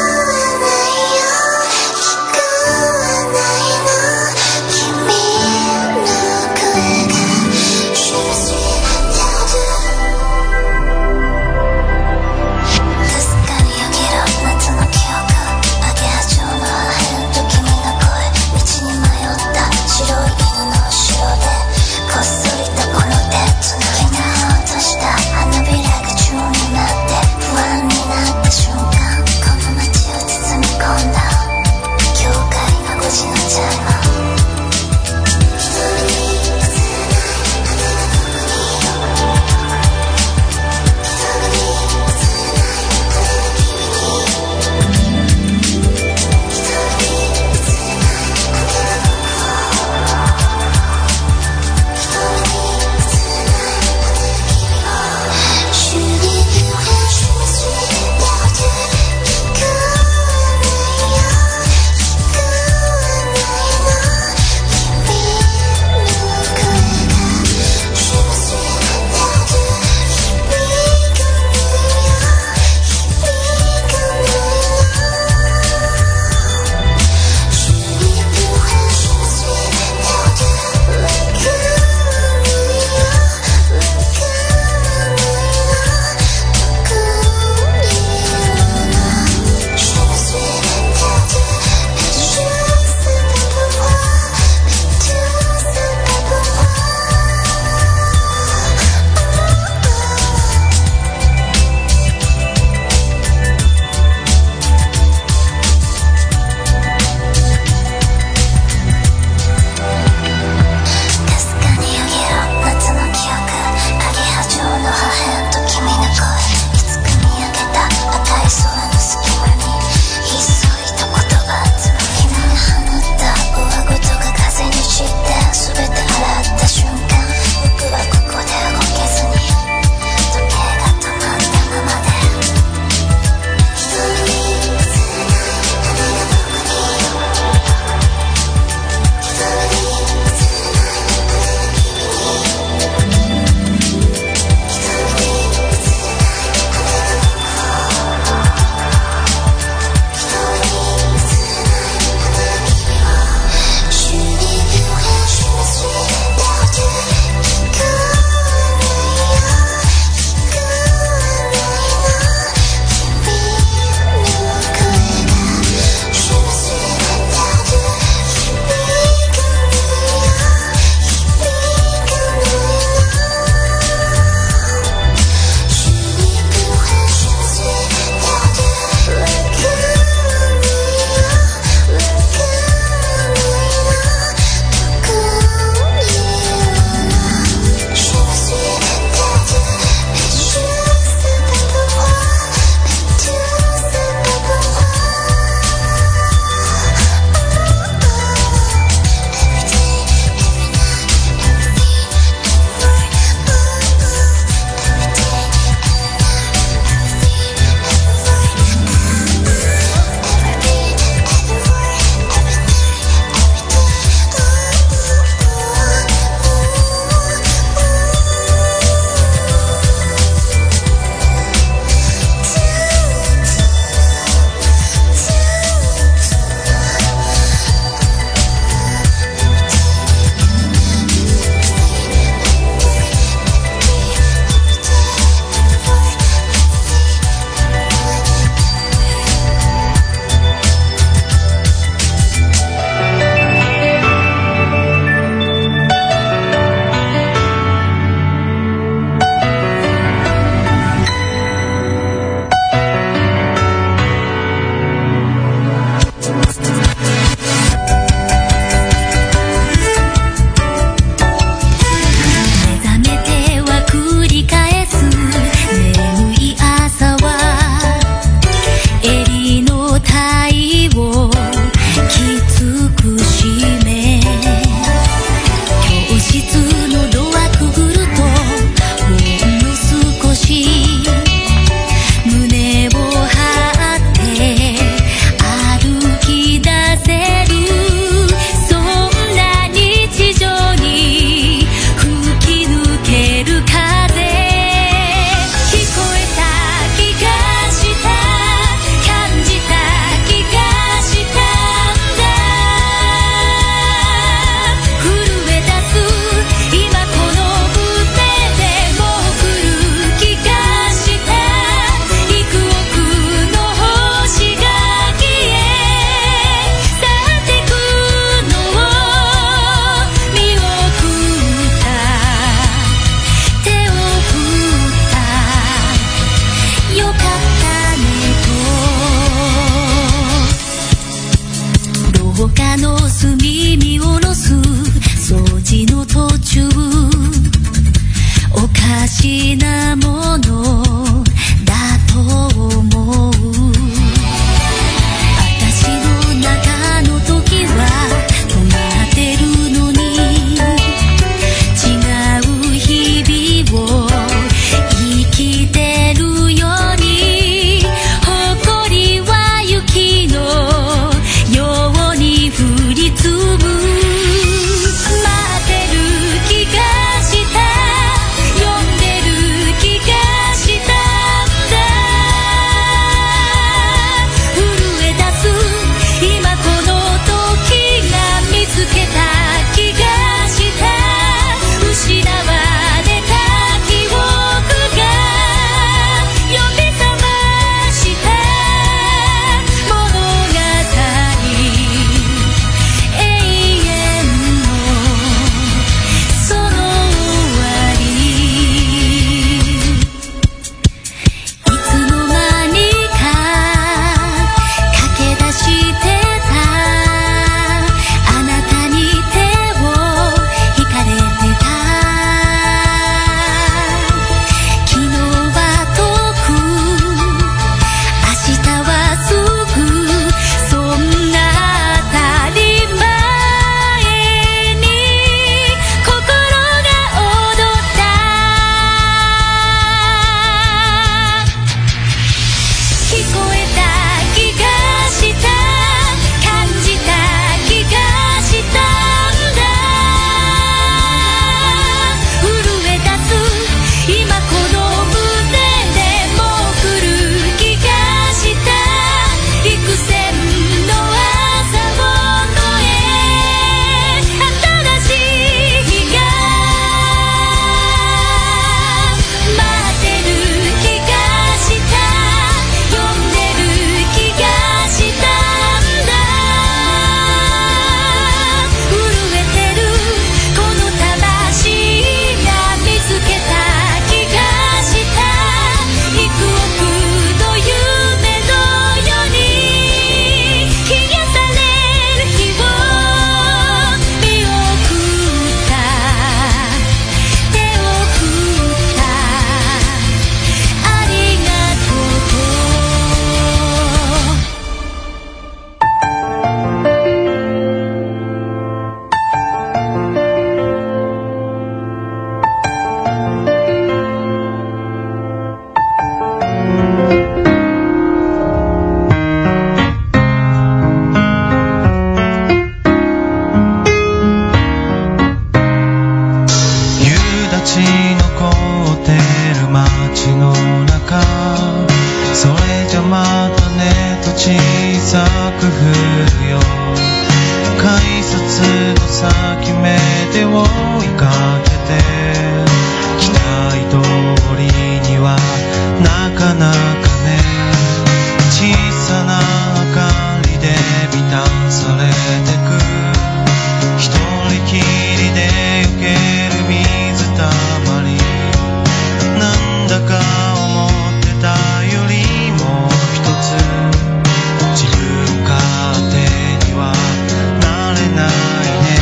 く降るよ。改札の先目手を追いかけて、期待通りにはなかなかね、小さな明かりで満たされてく、一人きりで避ける水たまり、なんだか思ってたよりも一つ自分勝手にはなれないね。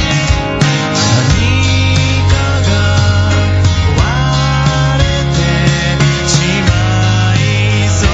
何かが壊れてしまいそ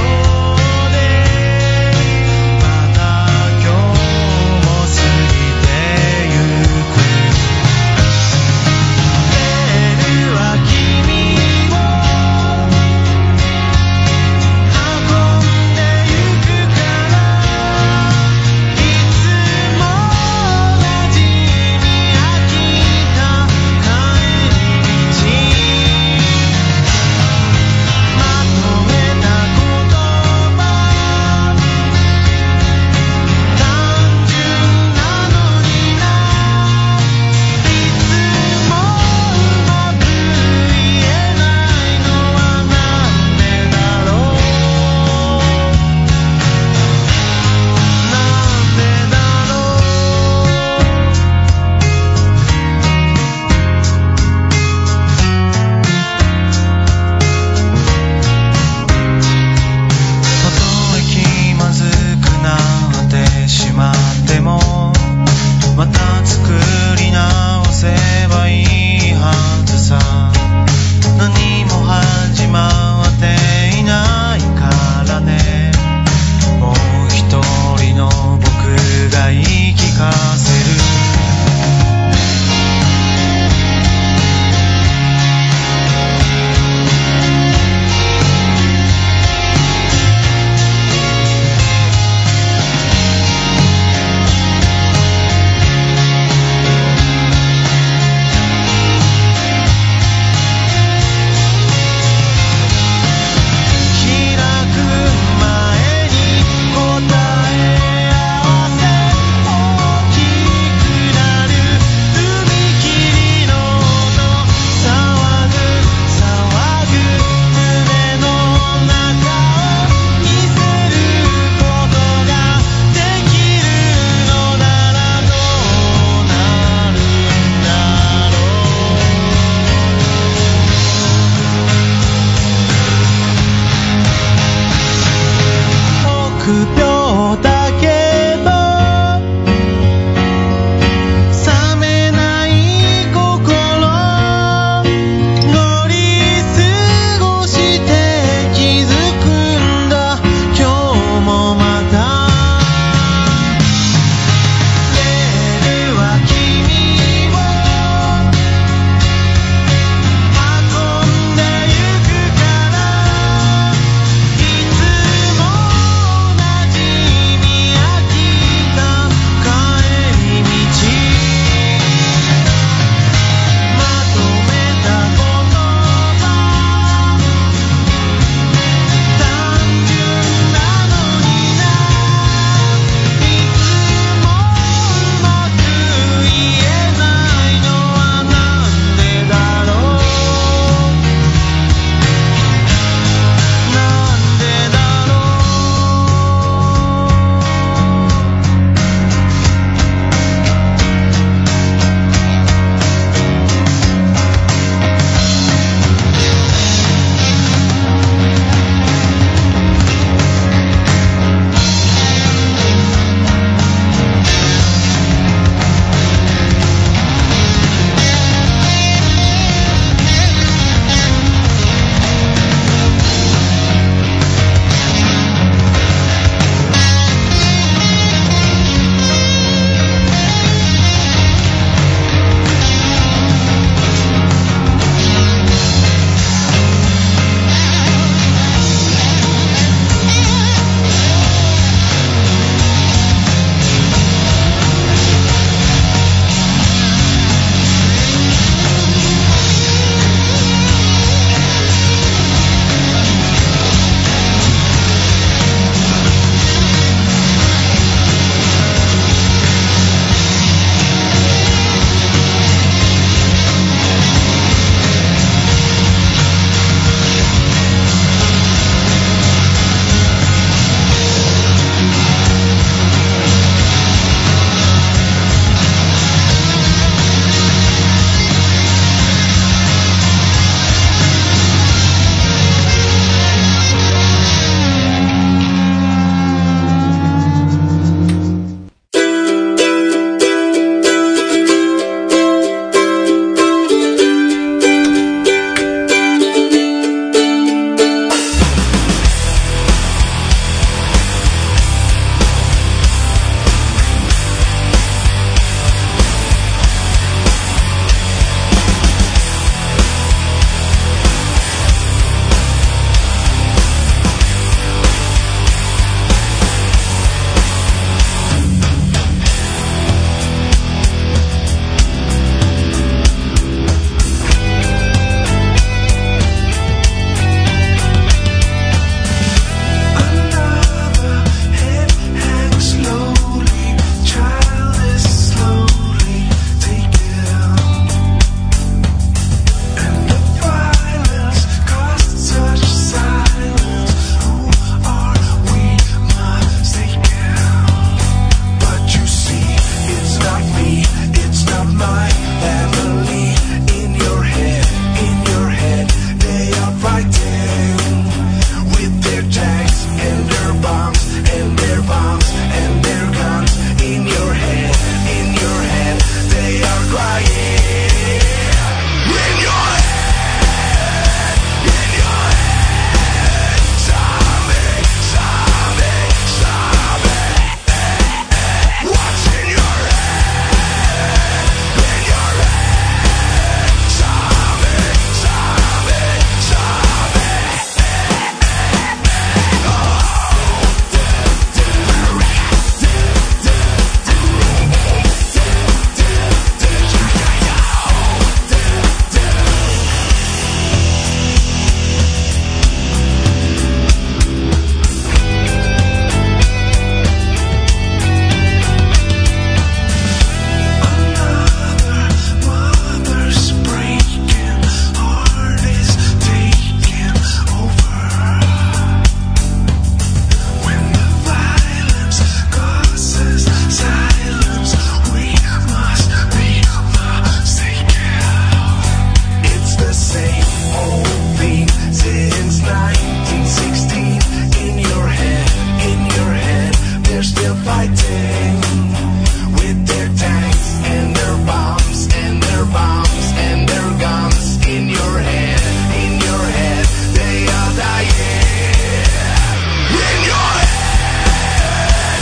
sing with their tanks and their bombs and their bombs and their guns in your head, they are dying. In your head,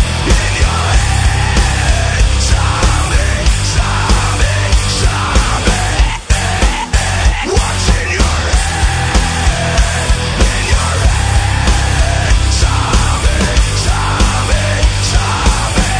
zombie, zombie, zombie. What's in your head, zombie, zombie, zombie.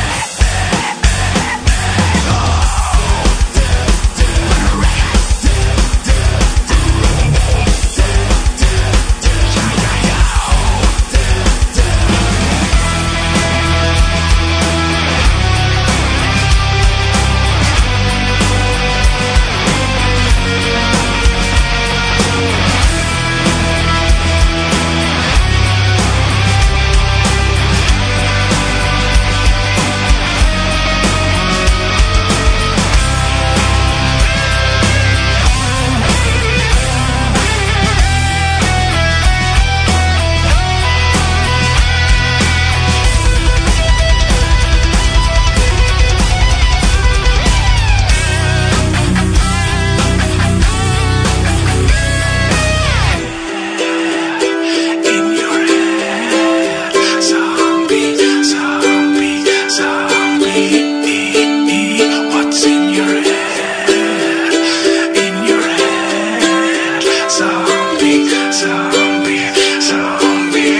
In your head, zombie, zombie, zombie. What's in your head? In your head, zombie, zombie, zombie.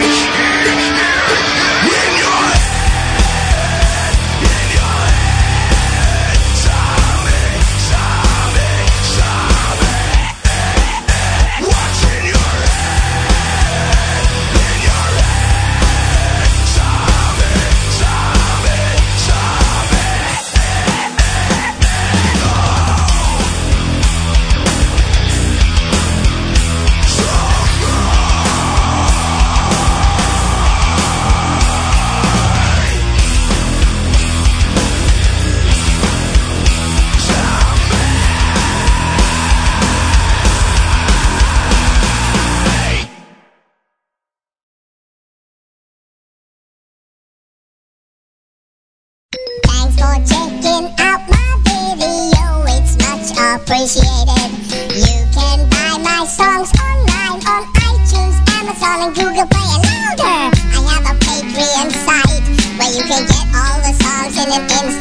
In your head, zombie, zombie, zombie. What's in your Thanks for checking out my video, it's much appreciated. You can buy my songs online on iTunes, Amazon and Google Play and louder. I have a Patreon site where you can get all the songs in an instant.